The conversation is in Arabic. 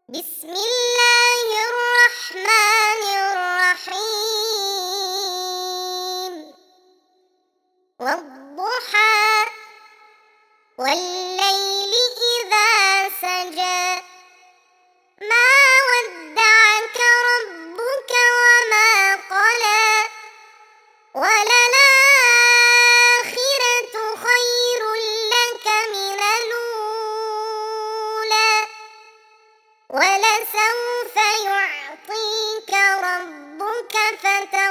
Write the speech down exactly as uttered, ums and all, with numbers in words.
بسم الله الرحمن الرحيم والضحى والليل إذا سجى ما ودعك ربك وما قلى وللآخرة خير لك من الأولى ولسوف يعطيك ربك فترضى